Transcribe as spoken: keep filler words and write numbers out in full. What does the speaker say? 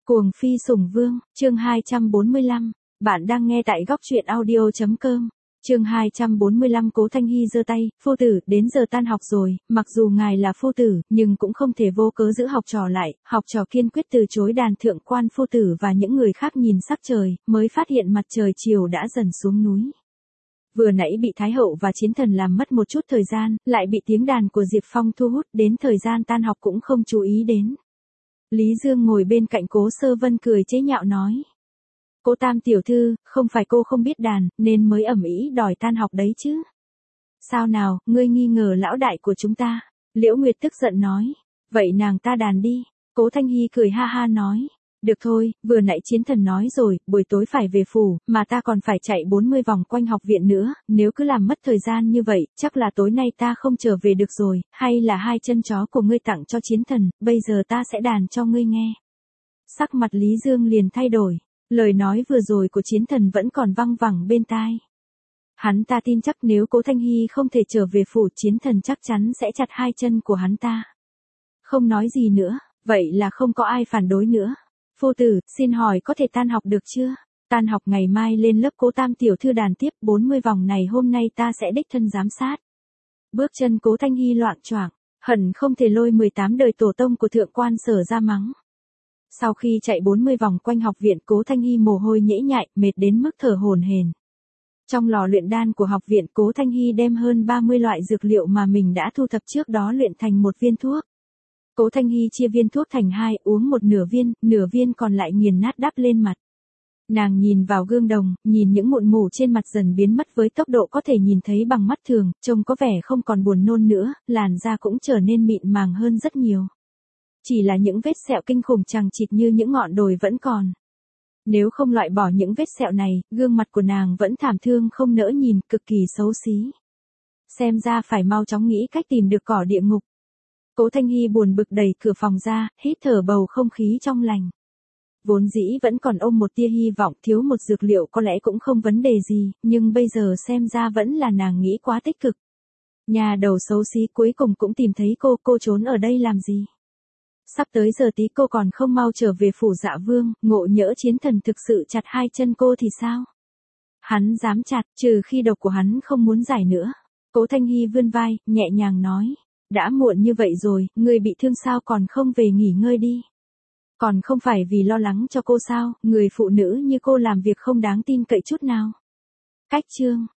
Cuồng phi sủng vương, chương hai trăm bốn mươi lăm, bạn đang nghe tại góc truyện audio chấm com. Chương hai trăm bốn mươi lăm Cố Thanh Hy giơ tay, phu tử, đến giờ tan học rồi, mặc dù ngài là phu tử, nhưng cũng không thể vô cớ giữ học trò lại, học trò kiên quyết từ chối đàn thượng quan phu tử và những người khác nhìn sắc trời, mới phát hiện mặt trời chiều đã dần xuống núi. Vừa nãy bị Thái Hậu và Chiến Thần làm mất một chút thời gian, lại bị tiếng đàn của Diệp Phong thu hút, đến thời gian tan học cũng không chú ý đến. Lý Dương ngồi bên cạnh Cố Sơ Vân cười chế nhạo nói. Cố Tam tiểu thư, không phải cô không biết đàn, nên mới ầm ĩ đòi tan học đấy chứ. Sao nào, ngươi nghi ngờ lão đại của chúng ta? Liễu Nguyệt tức giận nói. Vậy nàng ta đàn đi. Cố Thanh Hy cười ha ha nói. Được thôi, vừa nãy Chiến Thần nói rồi, buổi tối phải về phủ, mà ta còn phải chạy bốn mươi vòng quanh học viện nữa, nếu cứ làm mất thời gian như vậy, chắc là tối nay ta không trở về được rồi, hay là hai chân chó của ngươi tặng cho Chiến Thần, bây giờ ta sẽ đàn cho ngươi nghe. Sắc mặt Lý Dương liền thay đổi, lời nói vừa rồi của Chiến Thần vẫn còn văng vẳng bên tai. Hắn ta tin chắc nếu Cố Thanh Hy không thể trở về phủ, Chiến Thần chắc chắn sẽ chặt hai chân của hắn ta. Không nói gì nữa, vậy là không có ai phản đối nữa. Phu tử, xin hỏi có thể tan học được chưa? Tan học ngày mai lên lớp Cố Tam tiểu thư đàn tiếp, bốn mươi vòng này hôm nay ta sẽ đích thân giám sát. Bước chân Cố Thanh Hy loạng choạng, hẳn không thể lôi mười tám đời tổ tông của thượng quan Sở ra mắng. Sau khi chạy bốn mươi vòng quanh học viện, Cố Thanh Hy mồ hôi nhễ nhại, mệt đến mức thở hổn hển. Trong lò luyện đan của học viện, Cố Thanh Hy đem hơn ba mươi loại dược liệu mà mình đã thu thập trước đó luyện thành một viên thuốc. Cố Thanh Hy chia viên thuốc thành hai, uống một nửa viên, nửa viên còn lại nghiền nát đắp lên mặt. Nàng nhìn vào gương đồng, nhìn những mụn mủ trên mặt dần biến mất với tốc độ có thể nhìn thấy bằng mắt thường, trông có vẻ không còn buồn nôn nữa, làn da cũng trở nên mịn màng hơn rất nhiều. Chỉ là những vết sẹo kinh khủng chằng chịt như những ngọn đồi vẫn còn. Nếu không loại bỏ những vết sẹo này, gương mặt của nàng vẫn thảm thương không nỡ nhìn, cực kỳ xấu xí. Xem ra phải mau chóng nghĩ cách tìm được cỏ địa ngục. Cố Thanh Hy buồn bực đẩy cửa phòng ra, hít thở bầu không khí trong lành. Vốn dĩ vẫn còn ôm một tia hy vọng, thiếu một dược liệu có lẽ cũng không vấn đề gì, nhưng bây giờ xem ra vẫn là nàng nghĩ quá tích cực. Nhà đầu xấu xí cuối cùng cũng tìm thấy cô, cô trốn ở đây làm gì? Sắp tới giờ tí cô còn không mau trở về phủ Dạ Vương, ngộ nhỡ Chiến Thần thực sự chặt hai chân cô thì sao? Hắn dám chặt, trừ khi độc của hắn không muốn giải nữa. Cố Thanh Hy vươn vai, nhẹ nhàng nói. Đã muộn như vậy rồi, người bị thương sao còn không về nghỉ ngơi đi. Còn không phải vì lo lắng cho cô sao, người phụ nữ như cô làm việc không đáng tin cậy chút nào. Cách chương,